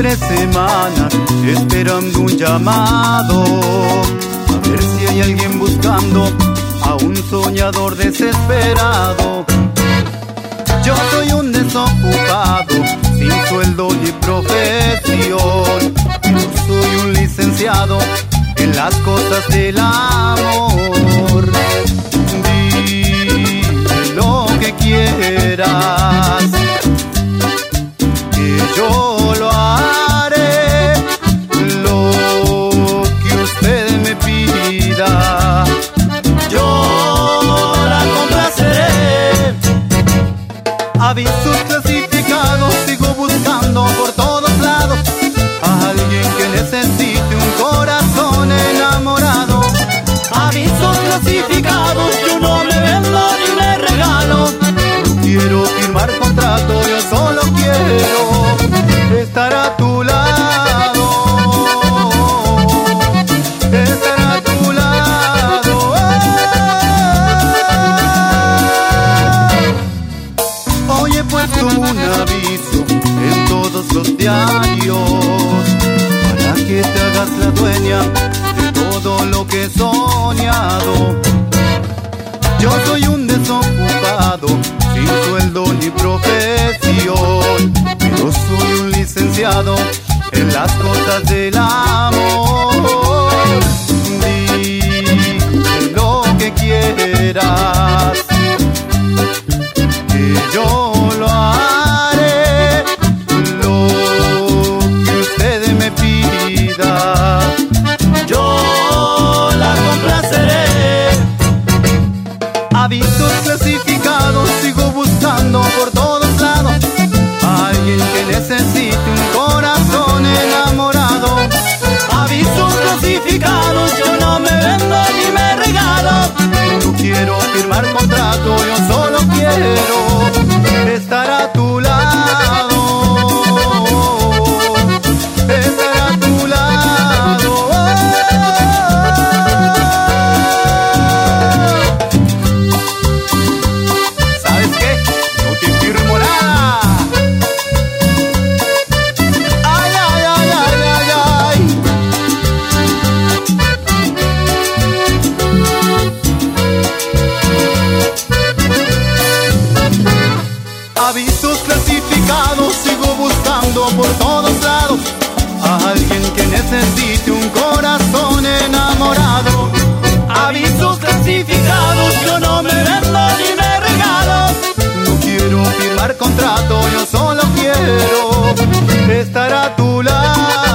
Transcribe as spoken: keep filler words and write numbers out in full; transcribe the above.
tres semanas esperando un llamado, a ver si hay alguien buscando a un soñador desesperado. Yo soy un desocupado, sin sueldo ni profesión. Yo soy un licenciado en las cosas del amor. Dime lo que quieras, que yo lo haré, lo que usted me pida, yo la complaceré. Avisos clasificados, sigo buscando por todos lados a alguien que necesite un corazón enamorado. Avisos clasificados, yo no me vendo ni me regalo. No quiero firmar contrato, yo solo quiero estar a tu lado, estar a tu lado. Hoy he puesto un aviso en todos los diarios para que te hagas la dueña de todo lo que he soñado. Yo soy un desocupado, sin sueldo ni profesión, pero soy un licenciado en las cosas del amor. Dime lo que quieras, que yo lo haré, lo que usted me pida, yo la complaceré. Avisos clasificados, sigo buscando por todos lados a alguien que necesite un corazón enamorado. Avisos clasificados, yo no me vendo ni me regalo. No quiero firmar contrato, yo solo quiero estar a tu lado, estar a tu lado. ¿Sabes qué? No te firmo nada. Ay, ay, ay, ay, ay, ay. Avisos clasificados, sigo buscando por todos lados a alguien que necesite un corazón enamorado. Avisos clasificados, yo no me vendo ni me regalo. No quiero firmar contrato, yo solo quiero estar a tu lado.